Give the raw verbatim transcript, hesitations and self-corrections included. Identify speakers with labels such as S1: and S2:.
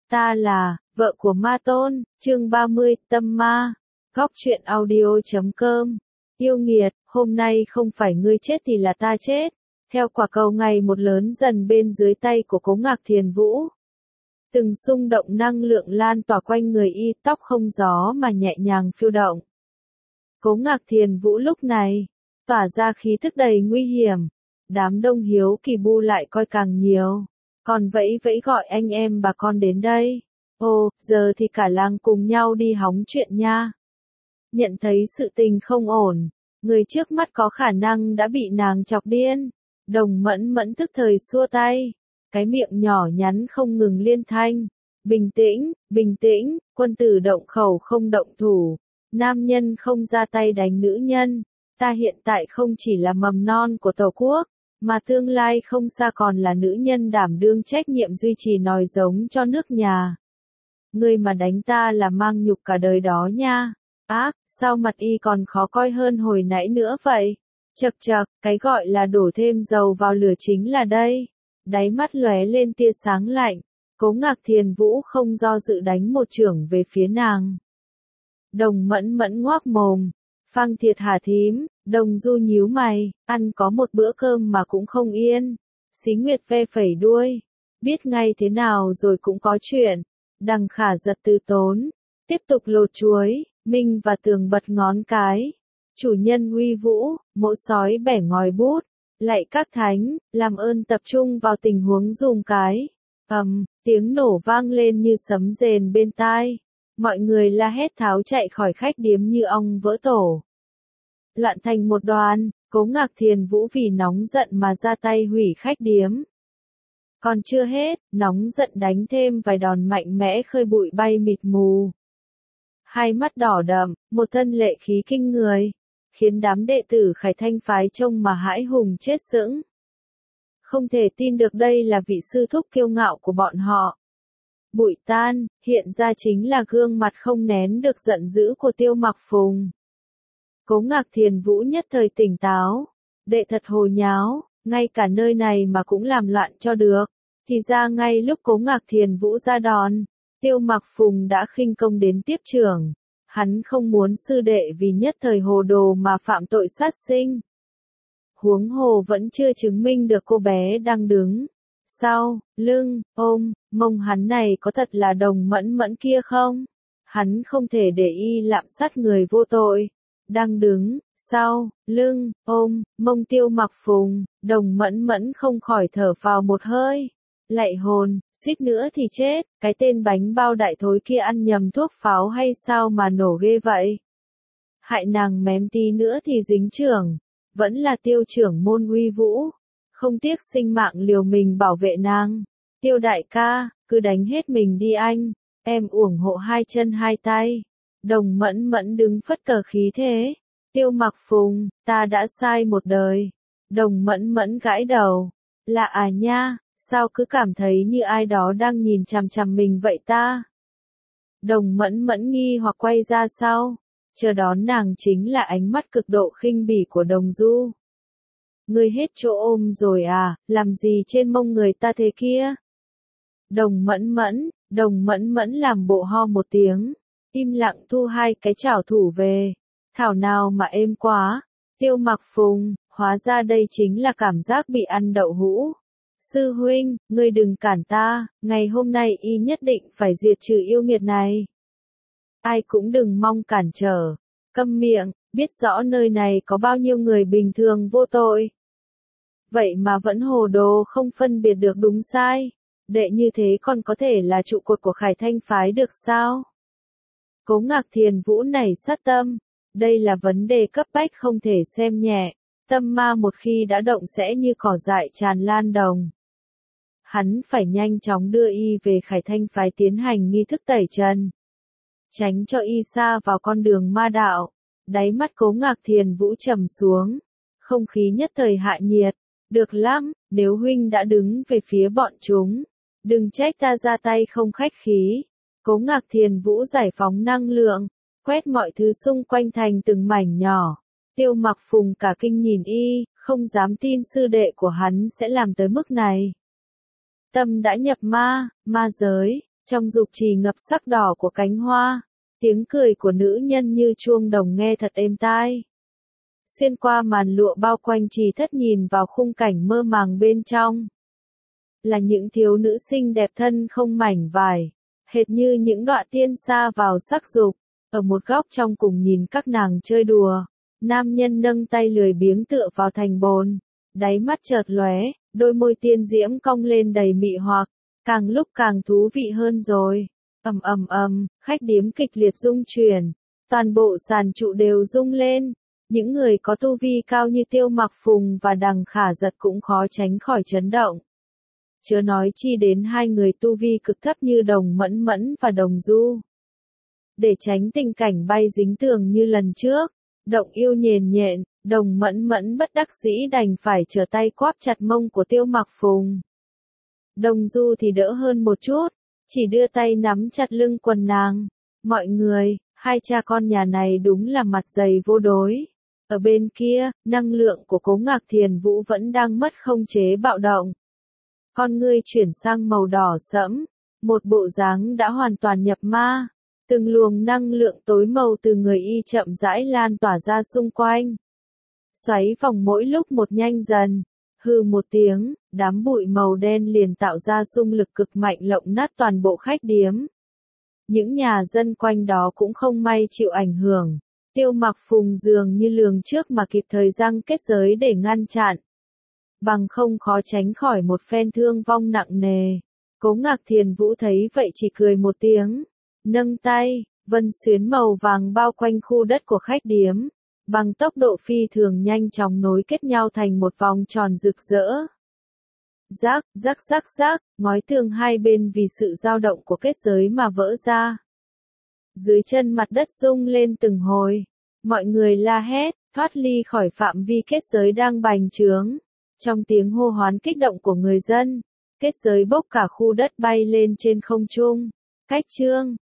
S1: Ta là, vợ của ma tôn, chương ba mươi, tâm ma. Góc truyện audio.com. Yêu nghiệt, hôm nay không phải ngươi chết thì là ta chết. Theo quả cầu ngày một lớn dần bên dưới tay của Cố Ngạc Thiền Vũ. Từng xung động năng lượng lan tỏa quanh người y, tóc không gió mà nhẹ nhàng phiêu động. Cố Ngạc Thiền Vũ lúc này, tỏa ra khí thức đầy nguy hiểm. Đám đông hiếu kỳ bu lại coi càng nhiều. Còn vẫy vẫy gọi anh em bà con đến đây. Ồ, giờ thì cả làng cùng nhau đi hóng chuyện nha. Nhận thấy sự tình không ổn, người trước mắt có khả năng đã bị nàng chọc điên. Đồng Mẫn Mẫn tức thời xua tay, cái miệng nhỏ nhắn không ngừng liên thanh. Bình tĩnh, bình tĩnh, quân tử động khẩu không động thủ. Nam nhân không ra tay đánh nữ nhân. Ta hiện tại không chỉ là mầm non của Tổ quốc, mà tương lai không xa còn là nữ nhân đảm đương trách nhiệm duy trì nòi giống cho nước nhà. Ngươi mà đánh ta là mang nhục cả đời đó nha. Ác, sao mặt y còn khó coi hơn hồi nãy nữa vậy? Chậc chậc, cái gọi là đổ thêm dầu vào lửa chính là đây. Đáy mắt lóe lên tia sáng lạnh. Cố Ngạc Thiền Vũ không do dự đánh một chưởng về phía nàng. Đồng Mẫn Mẫn ngoác mồm. Phang thiệt hả thím? Đồng Du nhíu mày, ăn có một bữa cơm mà cũng không yên. Xí Nguyệt ve phẩy đuôi, biết ngay thế nào rồi cũng có chuyện. Đằng Khả giật từ tốn, tiếp tục lột chuối, Minh và Tường bật ngón cái. Chủ nhân uy vũ, mỗ sói bẻ ngòi bút, lạy các thánh, làm ơn tập trung vào tình huống dùng cái. Ầm, tiếng nổ vang lên như sấm rền bên tai. Mọi người la hét tháo chạy khỏi khách điếm như ong vỡ tổ. Loạn thành một đoàn, Cố Ngạc Thiền Vũ vì nóng giận mà ra tay hủy khách điếm. Còn chưa hết, nóng giận đánh thêm vài đòn mạnh mẽ khơi bụi bay mịt mù. Hai mắt đỏ đậm, một thân lệ khí kinh người, khiến đám đệ tử Khải Thanh phái trông mà hãi hùng chết sững. Không thể tin được đây là vị sư thúc kiêu ngạo của bọn họ. Bụi tan, hiện ra chính là gương mặt không nén được giận dữ của Tiêu Mặc Phùng. Cố Ngạc Thiền Vũ nhất thời tỉnh táo, đệ thật hồ nháo, ngay cả nơi này mà cũng làm loạn cho được. Thì ra ngay lúc Cố Ngạc Thiền Vũ ra đòn, Tiêu Mặc Phùng đã khinh công đến tiếp trưởng. Hắn không muốn sư đệ vì nhất thời hồ đồ mà phạm tội sát sinh. Huống hồ vẫn chưa chứng minh được cô bé đang đứng sau, lưng, ôm, mông hắn này có thật là Đồng Mẫn Mẫn kia không? Hắn không thể để y lạm sát người vô tội. Đang đứng, sau, lưng, ôm, mông Tiêu Mặc Phùng, Đồng Mẫn Mẫn không khỏi thở phào một hơi. Lạy hồn, suýt nữa thì chết, cái tên bánh bao đại thối kia ăn nhầm thuốc pháo hay sao mà nổ ghê vậy? Hại nàng mém tí nữa thì dính trưởng, vẫn là Tiêu trưởng môn uy vũ, không tiếc sinh mạng liều mình bảo vệ nàng. Tiêu đại ca, cứ đánh hết mình đi anh, em ủng hộ hai chân hai tay. Đồng Mẫn Mẫn đứng phất cờ khí thế. Tiêu Mặc Phùng, ta đã sai một đời. Đồng Mẫn Mẫn gãi đầu. Lạ à nha, sao cứ cảm thấy như ai đó đang nhìn chằm chằm mình vậy ta? Đồng Mẫn Mẫn nghi hoặc quay ra sau. Chờ đón nàng chính là ánh mắt cực độ khinh bỉ của Đồng Du. Ngươi hết chỗ ôm rồi à, làm gì trên mông người ta thế kia? Đồng Mẫn Mẫn, Đồng Mẫn Mẫn làm bộ ho một tiếng. Im lặng thu hai cái chảo thủ về. Thảo nào mà êm quá. Tiêu Mặc Phùng, hóa ra đây chính là cảm giác bị ăn đậu hũ. Sư huynh, ngươi đừng cản ta, ngày hôm nay y nhất định phải diệt trừ yêu nghiệt này. Ai cũng đừng mong cản trở. Câm miệng, biết rõ nơi này có bao nhiêu người bình thường vô tội. Vậy mà vẫn hồ đồ không phân biệt được đúng sai. Đệ như thế còn có thể là trụ cột của Khải Thanh phái được sao? Cố Ngạc Thiền Vũ nảy sát tâm. Đây là vấn đề cấp bách không thể xem nhẹ. Tâm ma một khi đã động sẽ như cỏ dại tràn lan đồng. Hắn phải nhanh chóng đưa y về Khải Thanh phái tiến hành nghi thức tẩy trần. Tránh cho y sa vào con đường ma đạo. Đáy mắt Cố Ngạc Thiền Vũ trầm xuống. Không khí nhất thời hạ nhiệt. Được lắm, nếu huynh đã đứng về phía bọn chúng. Đừng trách ta ra tay không khách khí. Cố Ngạc Thiền Vũ giải phóng năng lượng, quét mọi thứ xung quanh thành từng mảnh nhỏ. Tiêu Mặc Phùng cả kinh nhìn y, không dám tin sư đệ của hắn sẽ làm tới mức này. Tâm đã nhập ma, ma giới, Trong dục trì ngập sắc đỏ của cánh hoa, tiếng cười của nữ nhân như chuông đồng nghe thật êm tai. Xuyên qua màn lụa bao quanh trì thất nhìn vào khung cảnh mơ màng bên trong. Là những thiếu nữ xinh đẹp thân không mảnh vải, hệt như những đọa tiên sa vào sắc dục. Ở một góc trong cùng nhìn các nàng chơi đùa, nam nhân nâng tay lười biếng tựa vào thành bồn, đáy mắt chợt lóe, đôi môi tiên diễm cong lên đầy mị hoặc, càng lúc càng thú vị hơn rồi. Ầm ầm ầm, khách điếm kịch liệt rung chuyển, toàn bộ sàn trụ đều rung lên. Những người có tu vi cao như Tiêu Mặc Phùng và Đằng Khả Giật cũng khó tránh khỏi chấn động. Chớ nói chi đến hai người tu vi cực thấp như Đồng Mẫn Mẫn và Đồng Du. Để tránh tình cảnh bay dính tường như lần trước, Động Yêu nhền nhện, Đồng Mẫn Mẫn bất đắc dĩ đành phải trở tay quáp chặt mông của Tiêu Mặc Phùng. Đồng Du thì đỡ hơn một chút, chỉ đưa tay nắm chặt lưng quần nàng. Mọi người, hai cha con nhà này đúng là mặt dày vô đối. Ở bên kia, năng lượng của Cố Ngạc Thiền Vũ vẫn đang mất không chế bạo động. Con ngươi chuyển sang màu đỏ sẫm, một bộ dáng đã hoàn toàn nhập ma. Từng luồng năng lượng tối màu từ người y chậm rãi lan tỏa ra xung quanh. Xoáy vòng mỗi lúc một nhanh dần. Hừ một tiếng, đám bụi màu đen liền tạo ra xung lực cực mạnh lộng nát toàn bộ khách điếm. Những nhà dân quanh đó cũng không may chịu ảnh hưởng. Tiêu Mặc Phùng dường như lường trước mà kịp thời giăng kết giới để ngăn chặn. Bằng không khó tránh khỏi một phen thương vong nặng nề. Cố Ngạc Thiền Vũ thấy vậy chỉ cười một tiếng. Nâng tay, vân xuyến màu vàng bao quanh khu đất của khách điếm. Bằng tốc độ phi thường nhanh chóng nối kết nhau thành một vòng tròn rực rỡ. Rác, rác rác rác, ngói tường hai bên vì sự dao động của kết giới mà vỡ ra. Dưới chân mặt đất rung lên từng hồi. Mọi người la hét, thoát ly khỏi phạm vi kết giới đang bành trướng. Trong tiếng hô hoán kích động của người dân, kết giới bốc cả khu đất bay lên trên không trung. Cách chương